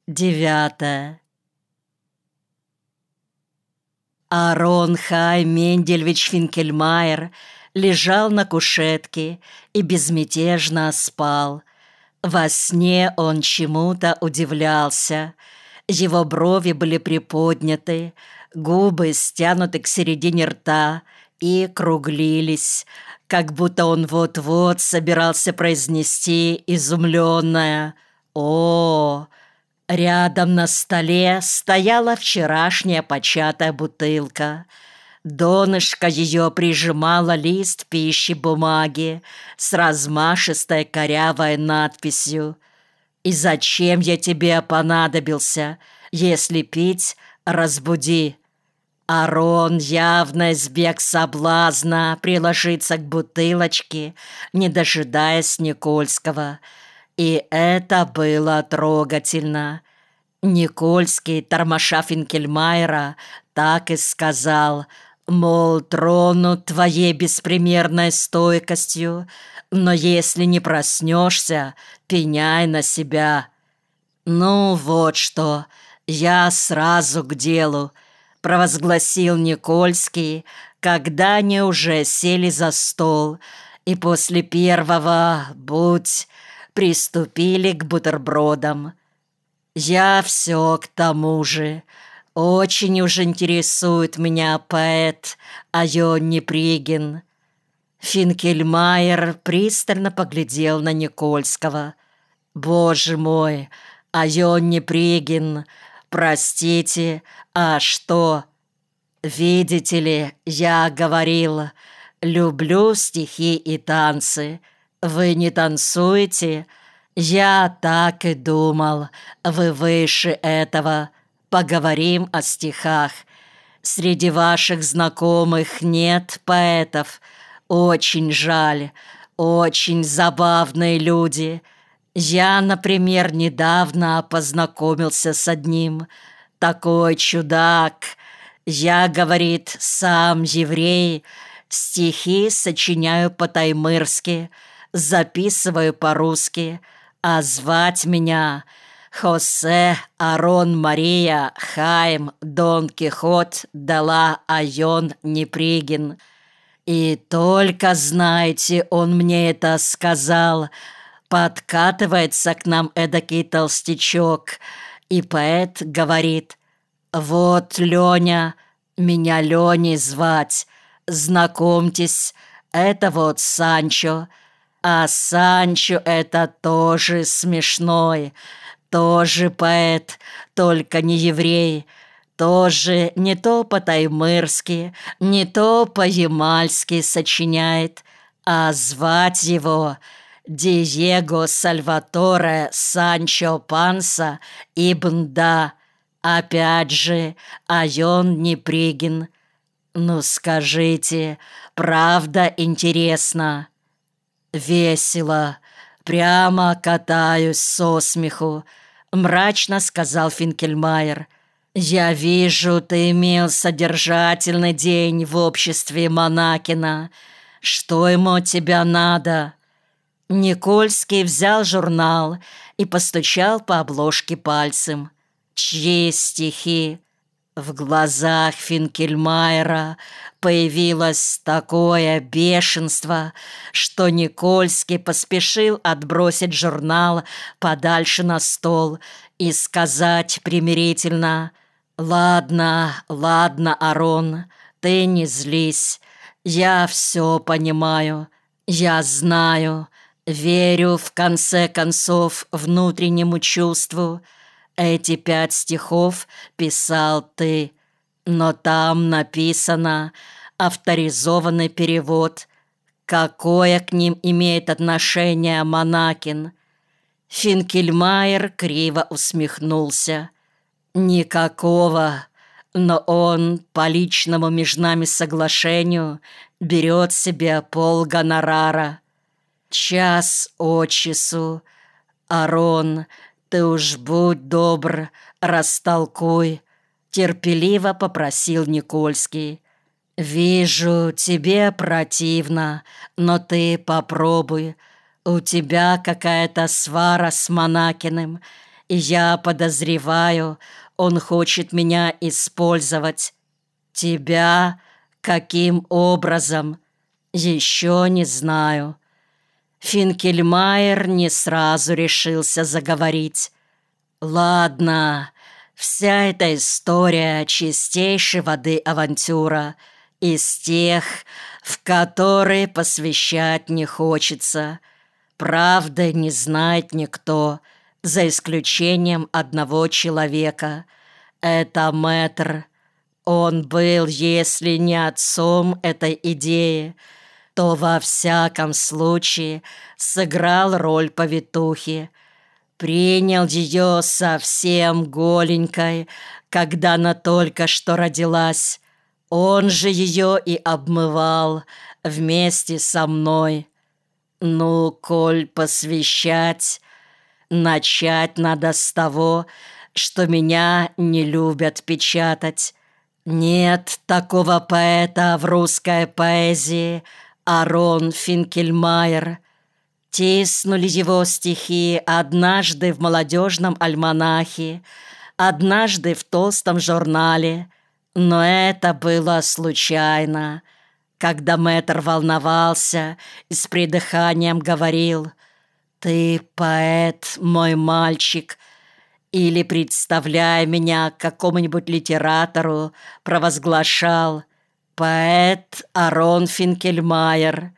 9. Арон Хай Мендельевич Финкельмайер лежал на кушетке и безмятежно спал. Во сне он чему-то удивлялся. Его брови были приподняты, губы стянуты к середине рта и круглились, как будто он вот-вот собирался произнести изумленное «О!». Рядом на столе стояла вчерашняя початая бутылка. Донышко ее прижимало лист пищи бумаги с размашистой корявой надписью: «И зачем я тебе понадобился? Если пить, разбуди». Арон явно избег соблазна приложиться к бутылочке, не дожидаясь Никольского. И это было трогательно. Никольский, тормоша Финкельмайера, так и сказал, мол, тронут твоей беспримерной стойкостью, но если не проснешься, пеняй на себя. «Ну вот что, я сразу к делу», — провозгласил Никольский, когда они уже сели за стол и после первого «будь» приступили к бутербродам. «Я все к тому же. Очень уж интересует меня поэт Айон Непригин». Финкельмайер пристально поглядел на Никольского. «Боже мой, Айон Непригин, простите, а что? Видите ли, я говорил, люблю стихи и танцы. Вы не танцуете? Я так и думал, вы выше этого. Поговорим о стихах. Среди ваших знакомых нет поэтов. Очень жаль, очень забавные люди. Я, например, недавно познакомился с одним. Такой чудак. Я, говорит, сам еврей. Стихи сочиняю по-таймырски, записываю по-русски, а звать меня Хосе Арон Мария Хайм Дон Кихот Дала Айон Непригин. И только, знаете, он мне это сказал, подкатывается к нам эдакий толстячок, и поэт говорит: «Вот, Леня, меня Леней звать, знакомьтесь, это вот Санчо». А Санчо это тоже смешной, тоже поэт, только не еврей, тоже не то по-таймырски, не то по-ямальски сочиняет, а звать его Диего Сальваторе Санчо Панса ибн Да, опять же Айон Непригин. Ну скажите, правда интересно? «Весело, прямо катаюсь со смеху», — мрачно сказал Финкельмайер. «Я вижу, ты имел содержательный день в обществе Монакина. Что ему от тебя надо?» Никольский взял журнал и постучал по обложке пальцем. «Чьи стихи?» В глазах Финкельмайера появилось такое бешенство, что Никольский поспешил отбросить журнал подальше на стол и сказать примирительно: «Ладно, ладно, Арон, ты не злись, я все понимаю, я знаю, верю в конце концов внутреннему чувству. Эти 5 стихов писал ты, но там написано авторизованный перевод. Какое к ним имеет отношение Монакин?» Финкельмайер криво усмехнулся. «Никакого, но он по личному между нами соглашению берет себе полгонорара. Час от часу. Арон, ты уж будь добр, растолкуй», — терпеливо попросил Никольский. «Вижу, тебе противно, но ты попробуй. У тебя какая-то свара с Монакиным, и я подозреваю, он хочет меня использовать. Тебя каким образом? Еще не знаю». Финкельмайер не сразу решился заговорить. «Ладно, вся эта история чистейшей воды авантюра, из тех, в которые посвящать не хочется. Правды не знает никто, за исключением одного человека. Это мэтр. Он был, если не отцом этой идеи, то во всяком случае сыграл роль повитухи. Принял ее совсем голенькой, когда она только что родилась. Он же ее и обмывал вместе со мной. Ну, коль посвящать, начать надо с того, что меня не любят печатать. Нет такого поэта в русской поэзии, Арон Финкельмайер. Тиснули его стихи однажды в молодежном альманахе, однажды в толстом журнале, но это было случайно, когда мэтр волновался и с придыханием говорил: «Ты поэт, мой мальчик», или, представляя меня какому-нибудь литератору, провозглашал: «Поэт Арон Финкельмайер».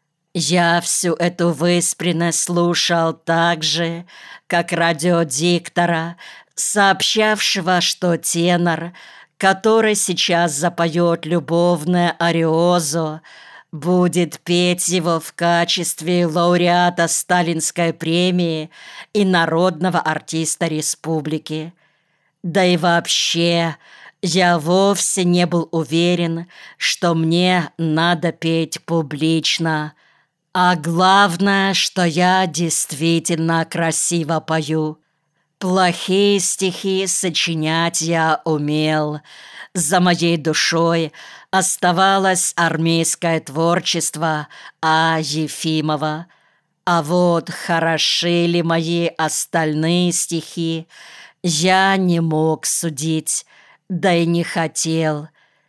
Я всю эту выспренность слушал так же, как радиодиктора, сообщавшего, что тенор, который сейчас запоет любовное ариозо, будет петь его в качестве лауреата Сталинской премии и народного артиста республики. Да и вообще, я вовсе не был уверен, что мне надо петь публично. А главное, что я действительно красиво пою. Плохие стихи сочинять я умел. За моей душой оставалось армейское творчество А. Ефимова. А вот хороши ли мои остальные стихи, я не мог судить, да и не хотел.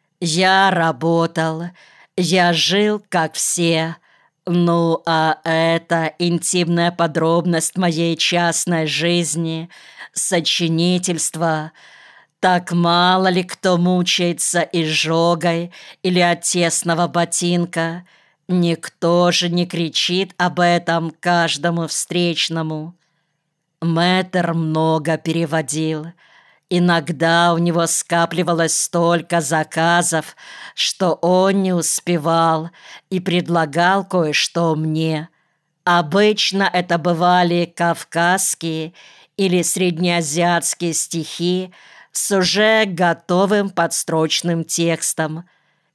Я работал, я жил, как все. Ну, а это интимная подробность моей частной жизни, сочинительство. Так мало ли кто мучается изжогой или от тесного ботинка. Никто же не кричит об этом каждому встречному. Мэтр много переводил. Иногда у него скапливалось столько заказов, что он не успевал и предлагал кое-что мне. Обычно это бывали кавказские или среднеазиатские стихи с уже готовым подстрочным текстом.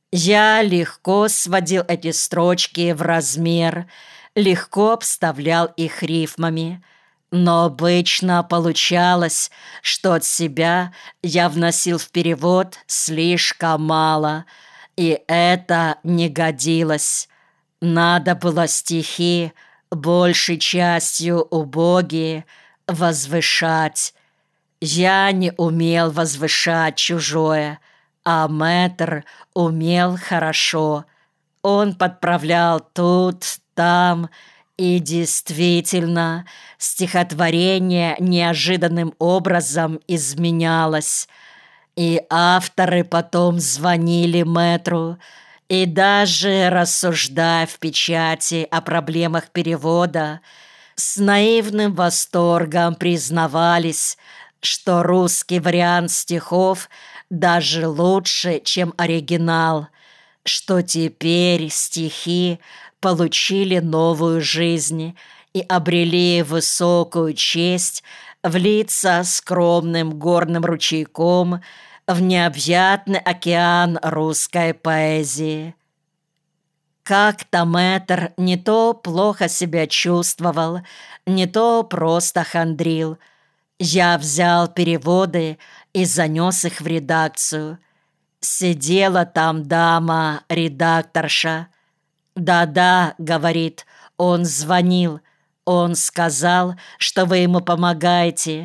Я легко сводил эти строчки в размер, легко обставлял их рифмами. Но обычно получалось, что от себя я вносил в перевод слишком мало, и это не годилось. Надо было стихи, большей частью убогие, возвышать. Я не умел возвышать чужое, а мэтр умел хорошо. Он подправлял тут, там. И действительно, стихотворение неожиданным образом изменялось. И авторы потом звонили мэтру, и даже рассуждая в печати о проблемах перевода, с наивным восторгом признавались, что русский вариант стихов даже лучше, чем оригинал, что теперь стихи получили новую жизнь и обрели высокую честь влиться скромным горным ручейком в необъятный океан русской поэзии. Как-то мэтр не то плохо себя чувствовал, не то просто хандрил. Я взял переводы и занес их в редакцию. Сидела там дама, редакторша. «Да-да», — говорит, — «он звонил. Он сказал, что вы ему помогаете.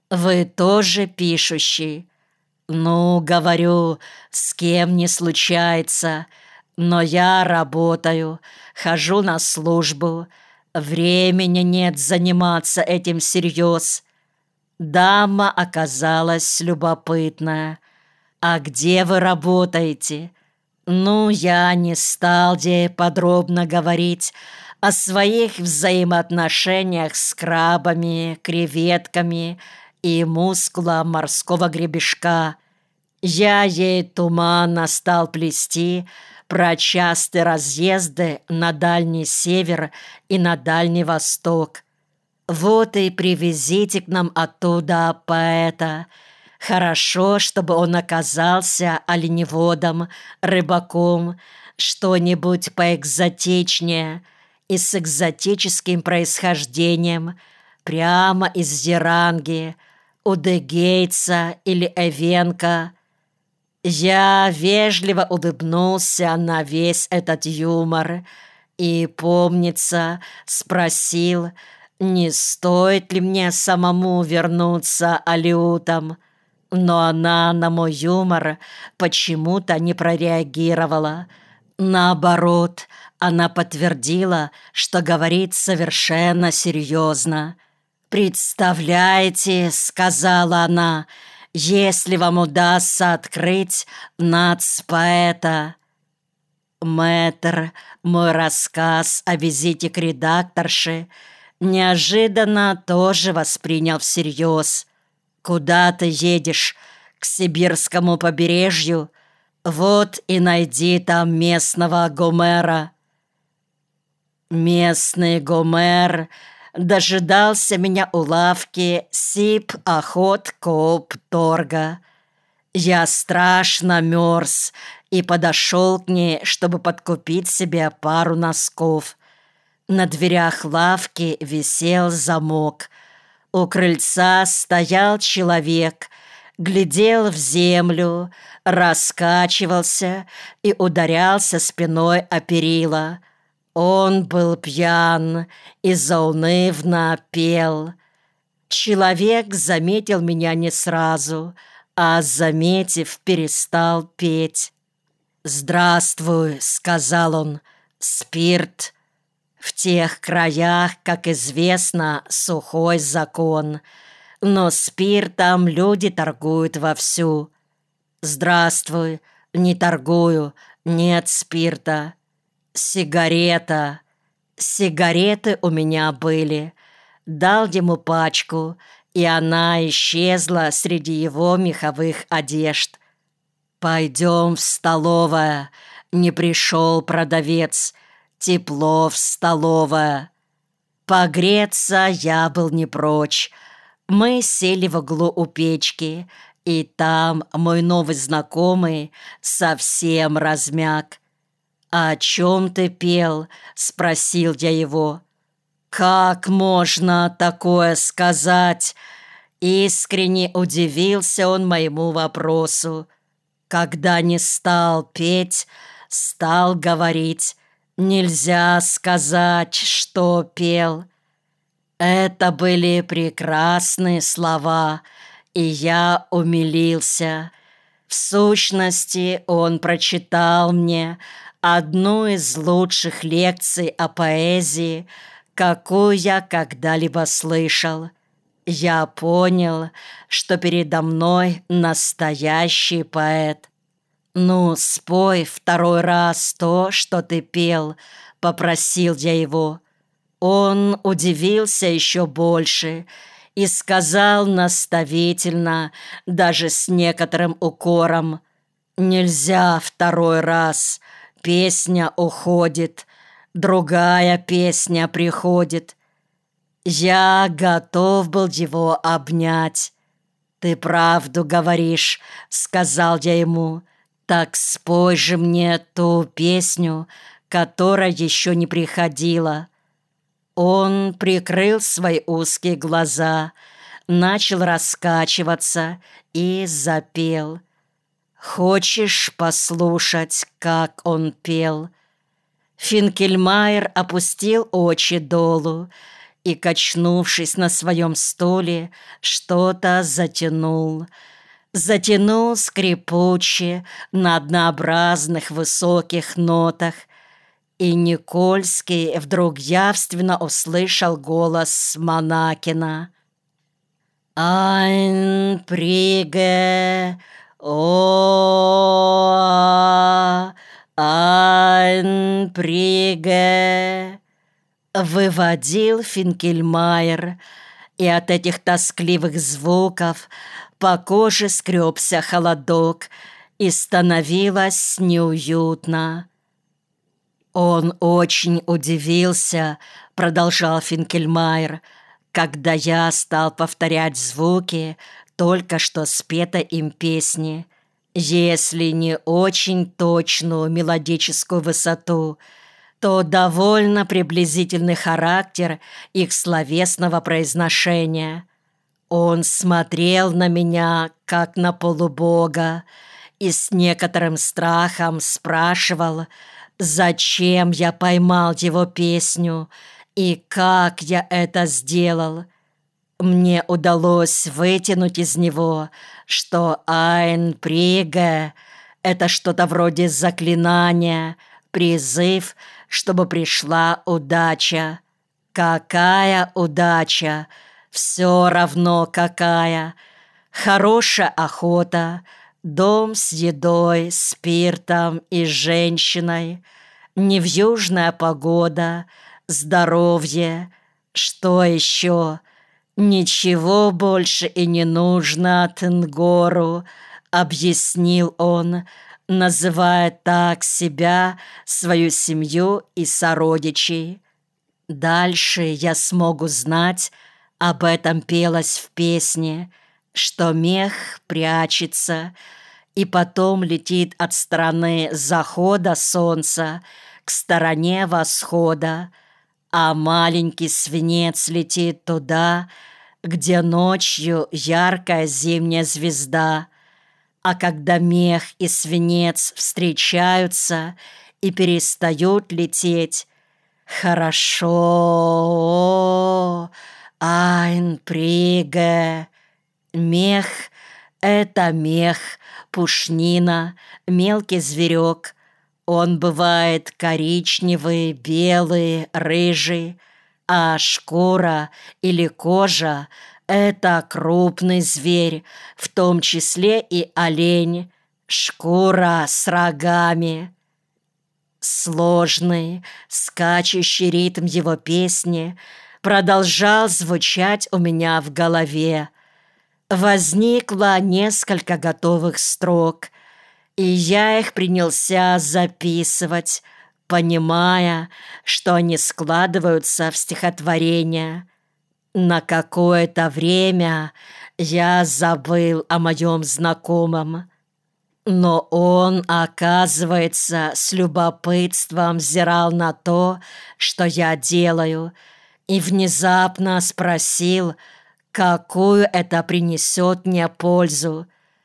Вы тоже пишущий? Ну, говорю, с кем не случается, но я работаю, хожу на службу, времени нет заниматься этим всерьез. Дама оказалась любопытная. А где вы работаете? Ну, я не стал ей подробно говорить о своих взаимоотношениях с крабами, креветками и мускулом морского гребешка. Я ей туманно стал плести про частые разъезды на Дальний Север и на Дальний Восток. Вот и привезите к нам оттуда поэта. Хорошо, чтобы он оказался оленеводом, рыбаком, что-нибудь поэкзотичнее и с экзотическим происхождением, прямо из Зеранги, Удэгейца или Эвенка. Я вежливо улыбнулся на весь этот юмор и, помнится, спросил, не стоит ли мне самому вернуться алиутом. Но она на мой юмор почему-то не прореагировала. Наоборот, она подтвердила, что говорит совершенно серьезно. «Представляете, — сказала она, — если вам удастся открыть нацпоэта». Мэтр мой рассказ о визите к редакторше неожиданно тоже воспринял всерьез. «Куда ты едешь? К сибирскому побережью? Вот и найди там местного Гомера». Местный Гомер дожидался меня у лавки Сиб-Охот-Коопторга. Я страшно мерз и подошел к ней, чтобы подкупить себе пару носков. На дверях лавки висел замок. У крыльца стоял человек, глядел в землю, раскачивался и ударялся спиной о перила. Он был пьян и заунывно пел. Человек заметил меня не сразу, а, заметив, перестал петь. «Здравствуй», — сказал он, — «спирт». В тех краях, как известно, сухой закон, но спиртом люди торгуют вовсю. «Здравствуй, не торгую, нет спирта». «Сигарета». Сигареты у меня были. Дал ему пачку, и она исчезла среди его меховых одежд. «Пойдем в столовое», — не пришел продавец. «Тепло в столовое». Погреться я был не прочь. Мы сели в углу у печки, и там мой новый знакомый совсем размяк. «О чем ты пел?» — спросил я его. «Как можно такое сказать?» Искренне удивился он моему вопросу. Когда не стал петь, стал говорить. Нельзя сказать, что пел. Это были прекрасные слова, и я умилился. В сущности, он прочитал мне одну из лучших лекций о поэзии, какую я когда-либо слышал. Я понял, что передо мной настоящий поэт. «Ну, спой второй раз то, что ты пел», — попросил я его. Он удивился еще больше и сказал наставительно, даже с некоторым укором: «Нельзя второй раз, песня уходит, другая песня приходит». Я готов был его обнять. «Ты правду говоришь», — сказал я ему. «Так спой же мне ту песню, которая еще не приходила». Он прикрыл свои узкие глаза, начал раскачиваться и запел. «Хочешь послушать, как он пел?» Финкельмайер опустил очи долу и, качнувшись на своем стуле, что-то затянул. Затянул скрипуче на однообразных высоких нотах, и Никольский вдруг явственно услышал голос Монакина. «Айн приге, о, айн приге», выводил Финкельмайер, и от этих тоскливых звуков по коже скребся холодок, и становилось неуютно. «Он очень удивился», — продолжал Финкельмайер, «когда я стал повторять звуки только что спетой им песни, если не очень точную мелодическую высоту, то довольно приблизительный характер их словесного произношения. Он смотрел на меня, как на полубога, и с некоторым страхом спрашивал, зачем я поймал его песню и как я это сделал. Мне удалось вытянуть из него, что «Айн приге» — это что-то вроде заклинания, призыв, чтобы пришла удача. Какая удача? Все равно какая. Хорошая охота, дом с едой, спиртом и женщиной, невьюжная погода, здоровье. Что еще? Ничего больше и не нужно Тенгору, объяснил он, называя так себя, свою семью и сородичей. Дальше я смогу знать, об этом пелось в песне, что мех прячется и потом летит от стороны захода солнца к стороне восхода, а маленький свинец летит туда, где ночью яркая зимняя звезда. А когда мех и свинец встречаются и перестают лететь, хорошо, айн приге. Мех — это мех, пушнина, мелкий зверек. Он бывает коричневый, белый, рыжий, а шкура или кожа — это крупный зверь, в том числе и олень, шкура с рогами. Сложный, скачущий ритм его песни продолжал звучать у меня в голове. Возникло несколько готовых строк, и я их принялся записывать, понимая, что они складываются в стихотворение. На какое-то время я забыл о моем знакомом, но он, оказывается, с любопытством взирал на то, что я делаю, и внезапно спросил, какую это принесет мне пользу.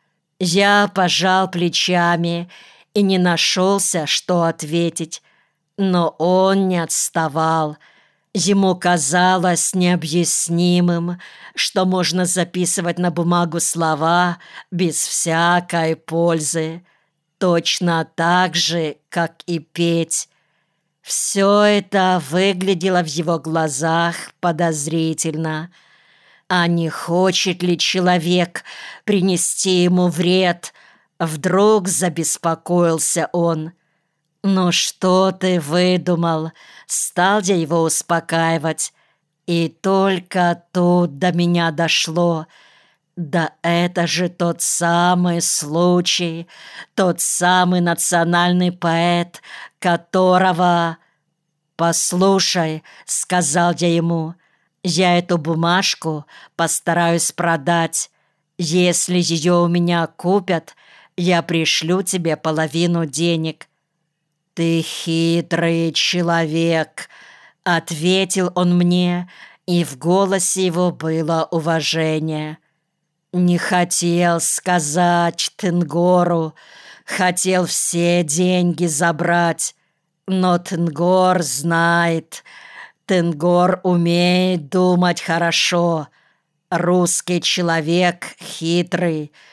Я пожал плечами и не нашелся, что ответить, но он не отставал. Ему казалось необъяснимым, что можно записывать на бумагу слова без всякой пользы, точно так же, как и петь. Все это выглядело в его глазах подозрительно. А не хочет ли человек принести ему вред? Вдруг забеспокоился он. «Ну что ты выдумал?» Стал я его успокаивать. И только тут до меня дошло. Да это же тот самый случай, тот самый национальный поэт, которого... «Послушай», — сказал я ему, — «я эту бумажку постараюсь продать. Если ее у меня купят, я пришлю тебе половину денег». «Ты хитрый человек», — ответил он мне, и в голосе его было уважение. «Не хотел сказать Тенгору, хотел все деньги забрать, но Тенгор знает, Тенгор умеет думать хорошо. Русский человек хитрый,